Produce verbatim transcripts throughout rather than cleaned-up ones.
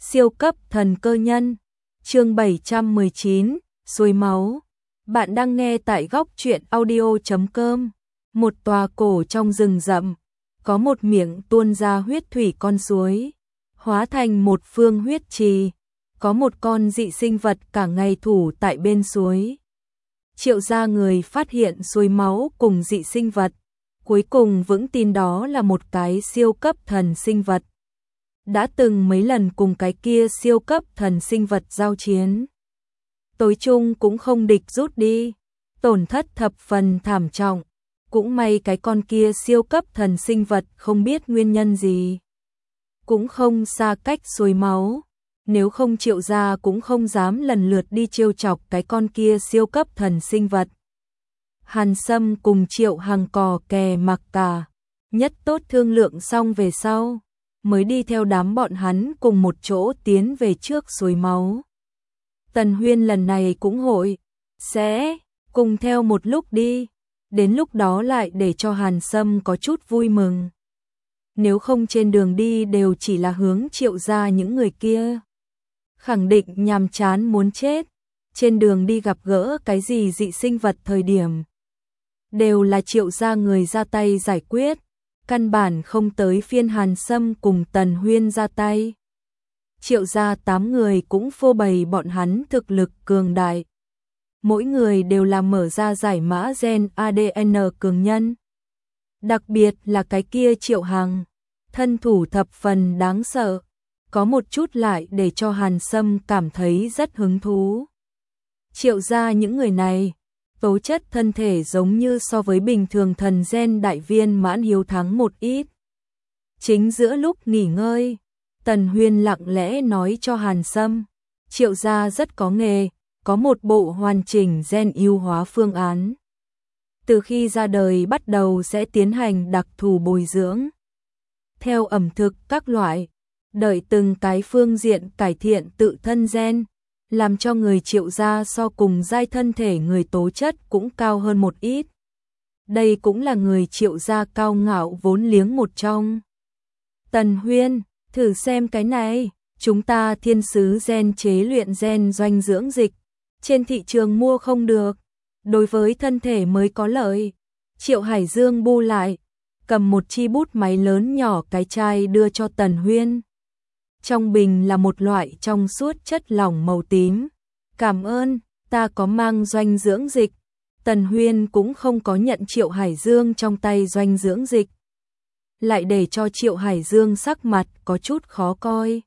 Siêu cấp thần cơ nhân, chương bảy trăm mười chín, suối máu. Bạn đang nghe tại góc truyện audio chấm com. Một tòa cổ trong rừng rậm, có một miệng tuôn ra huyết thủy con suối, hóa thành một phương huyết trì, có một con dị sinh vật cả ngày thủ tại bên suối. Triệu gia người phát hiện suối máu cùng dị sinh vật, cuối cùng vững tin đó là một cái siêu cấp thần sinh vật. Đã từng mấy lần cùng cái kia siêu cấp thần sinh vật giao chiến. Tối chung cũng không địch rút đi, tổn thất thập phần thảm trọng. Cũng may cái con kia siêu cấp thần sinh vật không biết nguyên nhân gì, cũng không xa cách suối máu. Nếu không Triệu gia cũng không dám lần lượt đi trêu chọc cái con kia siêu cấp thần sinh vật. Hàn Sâm cùng Triệu Hằng cò kè mặc cả, nhất tốt thương lượng xong về sau, mới đi theo đám bọn hắn cùng một chỗ tiến về trước suối máu. Tần Huyên lần này cũng hội, sẽ cùng theo một lúc đi, đến lúc đó lại để cho Hàn Sâm có chút vui mừng. Nếu không trên đường đi đều chỉ là hướng Triệu gia những người kia, khẳng định nhàm chán muốn chết. Trên đường đi gặp gỡ cái gì dị sinh vật thời điểm, đều là Triệu gia người ra tay giải quyết, căn bản không tới phiên Hàn Sâm cùng Tần Huyên ra tay. Triệu gia tám người cũng phô bày bọn hắn thực lực cường đại. Mỗi người đều là mở ra giải mã gen a đê en cường nhân. Đặc biệt là cái kia Triệu Hằng, thân thủ thập phần đáng sợ, có một chút lại để cho Hàn Sâm cảm thấy rất hứng thú. Triệu gia những người này, tố chất thân thể giống như so với bình thường thần gen đại viên mãn hiếu thắng một ít. Chính giữa lúc nghỉ ngơi, Tần Huyên lặng lẽ nói cho Hàn Sâm, Triệu gia rất có nghề, có một bộ hoàn chỉnh gen ưu hóa phương án. Từ khi ra đời bắt đầu sẽ tiến hành đặc thù bồi dưỡng, theo ẩm thực các loại, đợi từng cái phương diện cải thiện tự thân gen, làm cho người Triệu gia so cùng giai thân thể người tố chất cũng cao hơn một ít. Đây cũng là người Triệu gia cao ngạo vốn liếng một trong. Tần Huyên, thử xem cái này, chúng ta thiên sứ gen chế luyện gen doanh dưỡng dịch, trên thị trường mua không được, đối với thân thể mới có lợi. Triệu Hải Dương bu lại, cầm một chi bút máy lớn nhỏ cái chai đưa cho Tần Huyên. Trong bình là một loại trong suốt chất lỏng màu tím. Cảm ơn, ta có mang doanh dưỡng dịch. Tần Huyên cũng không có nhận Triệu Hải Dương trong tay doanh dưỡng dịch, lại để cho Triệu Hải Dương sắc mặt có chút khó coi.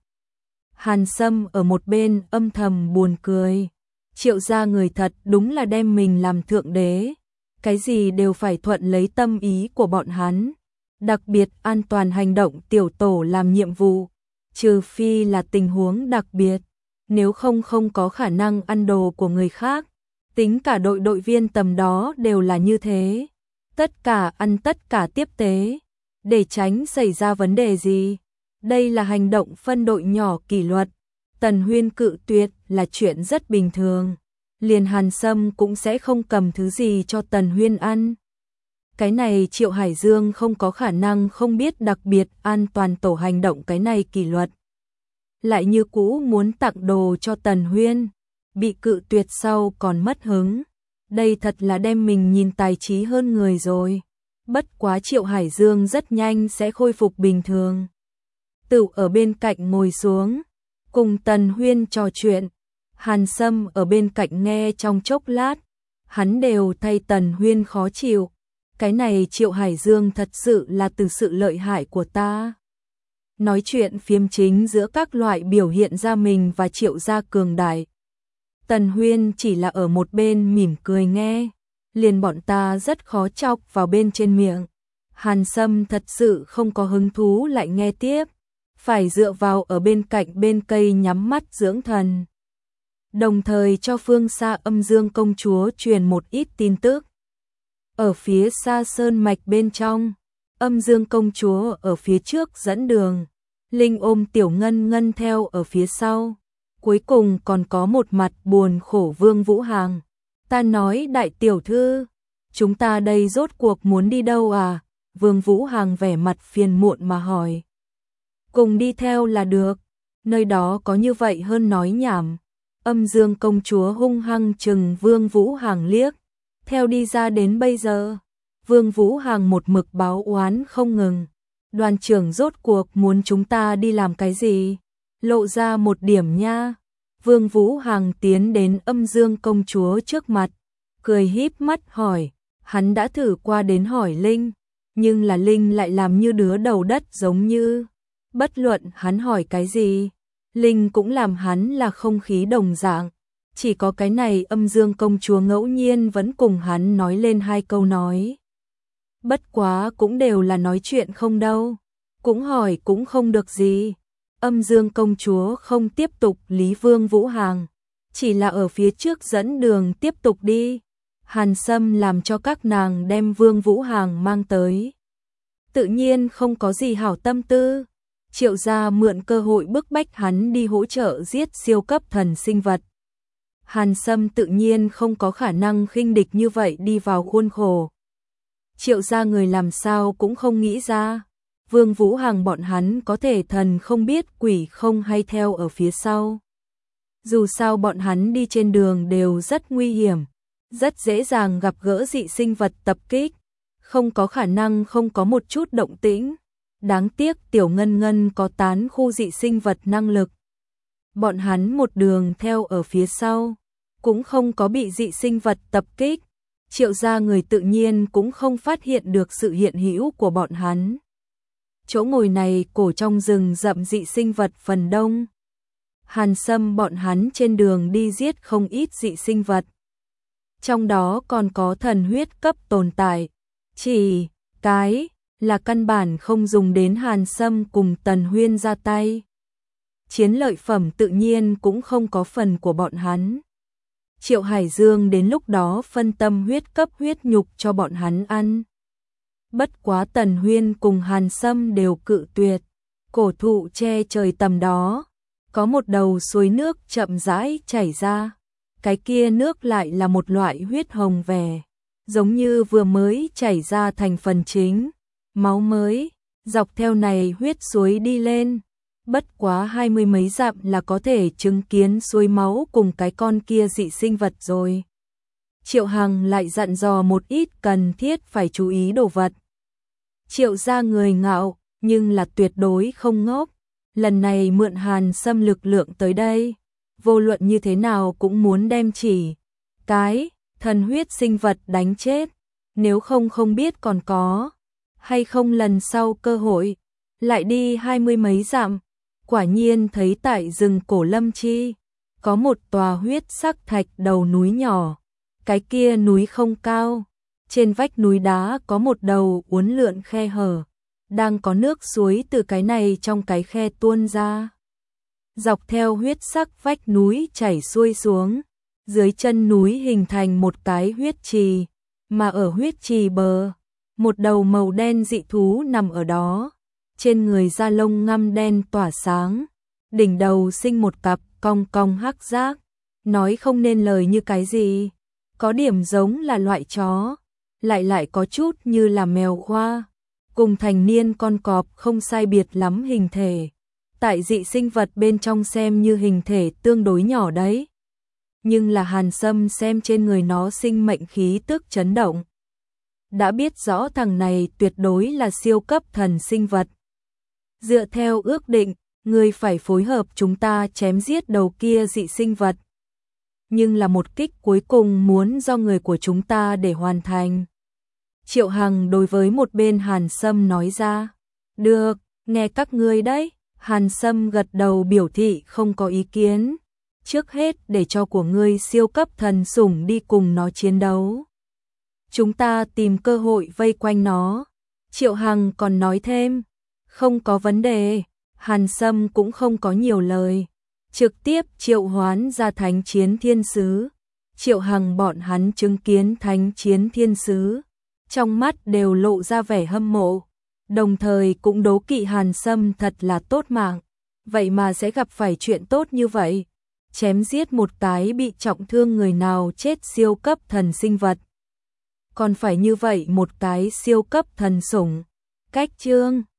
Hàn Sâm ở một bên âm thầm buồn cười. Triệu gia người thật đúng là đem mình làm thượng đế, cái gì đều phải thuận lấy tâm ý của bọn hắn. Đặc biệt an toàn hành động tiểu tổ làm nhiệm vụ, trừ phi là tình huống đặc biệt, nếu không không có khả năng ăn đồ của người khác. Tính cả đội đội viên tầm đó đều là như thế, tất cả ăn tất cả tiếp tế, để tránh xảy ra vấn đề gì. Đây là hành động phân đội nhỏ kỷ luật. Tần Huyên cự tuyệt là chuyện rất bình thường, liền Hàn Sâm cũng sẽ không cầm thứ gì cho Tần Huyên ăn. Cái này Triệu Hải Dương không có khả năng không biết, đặc biệt an toàn tổ hành động cái này kỷ luật. Lại như cũ muốn tặng đồ cho Tần Huyên, bị cự tuyệt sau còn mất hứng. Đây thật là đem mình nhìn tài trí hơn người rồi. Bất quá Triệu Hải Dương rất nhanh sẽ khôi phục bình thường. Tự ở bên cạnh ngồi xuống, cùng Tần Huyên trò chuyện. Hàn Sâm ở bên cạnh nghe trong chốc lát, hắn đều thay Tần Huyên khó chịu. Cái này Triệu Hải Dương thật sự là từ sự lợi hại của ta. Nói chuyện phiếm chính giữa các loại biểu hiện ra mình và Triệu gia cường đại. Tần Huyên chỉ là ở một bên mỉm cười nghe, liền bọn ta rất khó chọc vào bên trên miệng. Hàn Sâm thật sự không có hứng thú lại nghe tiếp, phải dựa vào ở bên cạnh bên cây nhắm mắt dưỡng thần. Đồng thời cho phương xa Âm Dương công chúa truyền một ít tin tức. Ở phía xa sơn mạch bên trong, Âm Dương công chúa ở phía trước dẫn đường, Linh ôm Tiểu Ngân Ngân theo ở phía sau. Cuối cùng còn có một mặt buồn khổ Vương Vũ Hằng. Ta nói đại tiểu thư, chúng ta đây rốt cuộc muốn đi đâu à? Vương Vũ Hằng vẻ mặt phiền muộn mà hỏi. Cùng đi theo là được. nơi đó có như vậy hơn nói nhảm. Âm Dương công chúa hung hăng trừng Vương Vũ Hằng liếc, theo đi ra đến bây giờ, Vương Vũ Hằng một mực báo oán không ngừng. Đoàn trưởng rốt cuộc muốn chúng ta đi làm cái gì? Lộ ra một điểm nha. Vương Vũ Hằng tiến đến Âm Dương công chúa trước mặt, cười híp mắt hỏi, hắn đã thử qua đến hỏi Linh, nhưng là Linh lại làm như đứa đầu đất giống như, bất luận hắn hỏi cái gì, Linh cũng làm hắn là không khí đồng dạng. Chỉ có cái này Âm Dương công chúa ngẫu nhiên vẫn cùng hắn nói lên hai câu nói. Bất quá cũng đều là nói chuyện không đâu, cũng hỏi cũng không được gì. Âm Dương công chúa không tiếp tục lý Vương Vũ Hằng, chỉ là ở phía trước dẫn đường tiếp tục đi. Hàn Sâm làm cho các nàng đem Vương Vũ Hằng mang tới. Tự nhiên không có gì hảo tâm tư. Triệu gia mượn cơ hội bức bách hắn đi hỗ trợ giết siêu cấp thần sinh vật. Hàn Sâm tự nhiên không có khả năng khinh địch như vậy đi vào khuôn khổ. Triệu gia người làm sao cũng không nghĩ ra, Vương Vũ Hằng bọn hắn có thể thần không biết quỷ không hay theo ở phía sau. Dù sao bọn hắn đi trên đường đều rất nguy hiểm, rất dễ dàng gặp gỡ dị sinh vật tập kích, không có khả năng không có một chút động tĩnh. Đáng tiếc Tiểu Ngân Ngân có tán khu dị sinh vật năng lực. Bọn hắn một đường theo ở phía sau, cũng không có bị dị sinh vật tập kích. Triệu gia người tự nhiên cũng không phát hiện được sự hiện hữu của bọn hắn. Chỗ ngồi này cổ trong rừng rậm dị sinh vật phần đông. Hàn Sâm bọn hắn trên đường đi giết không ít dị sinh vật. Trong đó còn có thần huyết cấp tồn tại. Chỉ cái là căn bản không dùng đến Hàn Sâm cùng Tần Huyên ra tay. Chiến lợi phẩm tự nhiên cũng không có phần của bọn hắn. Triệu Hải Dương đến lúc đó phân tâm huyết cấp huyết nhục cho bọn hắn ăn. Bất quá Tần Huyên cùng Hàn Sâm đều cự tuyệt. Cổ thụ che trời tầm đó, có một đầu suối nước chậm rãi chảy ra. Cái kia nước lại là một loại huyết hồng vẻ, giống như vừa mới chảy ra thành phần chính, máu mới, dọc theo này huyết suối đi lên. Bất quá hai mươi mấy dặm là có thể chứng kiến suối máu cùng cái con kia dị sinh vật rồi. Triệu Hằng lại dặn dò một ít cần thiết phải chú ý đồ vật. Triệu gia người ngạo, nhưng là tuyệt đối không ngốc. Lần này mượn Hàn Sâm lực lượng tới đây, vô luận như thế nào cũng muốn đem chỉ cái thần huyết sinh vật đánh chết. Nếu không không biết còn có hay không lần sau cơ hội. Lại đi hai mươi mấy dặm, quả nhiên thấy tại rừng cổ lâm chi, có một tòa huyết sắc thạch đầu núi nhỏ. Cái kia núi không cao, trên vách núi đá có một đầu uốn lượn khe hở, đang có nước suối từ cái này trong cái khe tuôn ra. Dọc theo huyết sắc vách núi chảy xuôi xuống, dưới chân núi hình thành một cái huyết trì, mà ở huyết trì bờ, một đầu màu đen dị thú nằm ở đó, trên người da lông ngăm đen tỏa sáng, đỉnh đầu sinh một cặp cong cong hắc giác, nói không nên lời như cái gì, có điểm giống là loại chó, lại lại có chút như là mèo khoa, cùng thành niên con cọp không sai biệt lắm hình thể. Tại dị sinh vật bên trong xem như hình thể tương đối nhỏ đấy. Nhưng là Hàn Sâm xem trên người nó sinh mệnh khí tức chấn động. Đã biết rõ thằng này tuyệt đối là siêu cấp thần sinh vật. Dựa theo ước định, người phải phối hợp chúng ta chém giết đầu kia dị sinh vật. Nhưng là một kích cuối cùng muốn do người của chúng ta để hoàn thành. Triệu Hằng đối với một bên Hàn Sâm nói ra. Được, nghe các ngươi đấy. Hàn Sâm gật đầu biểu thị không có ý kiến. Trước hết để cho của ngươi siêu cấp thần sủng đi cùng nó chiến đấu. Chúng ta tìm cơ hội vây quanh nó. Triệu Hằng còn nói thêm. Không có vấn đề. Hàn Sâm cũng không có nhiều lời. Trực tiếp triệu hoán ra thánh chiến thiên sứ. Triệu Hằng bọn hắn chứng kiến thánh chiến thiên sứ. Trong mắt đều lộ ra vẻ hâm mộ. Đồng thời cũng đố kỵ Hàn Sâm thật là tốt mạng. Vậy mà sẽ gặp phải chuyện tốt như vậy. Chém giết một cái bị trọng thương người nào chết siêu cấp thần sinh vật. Còn phải như vậy một cái siêu cấp thần sủng. Cách chương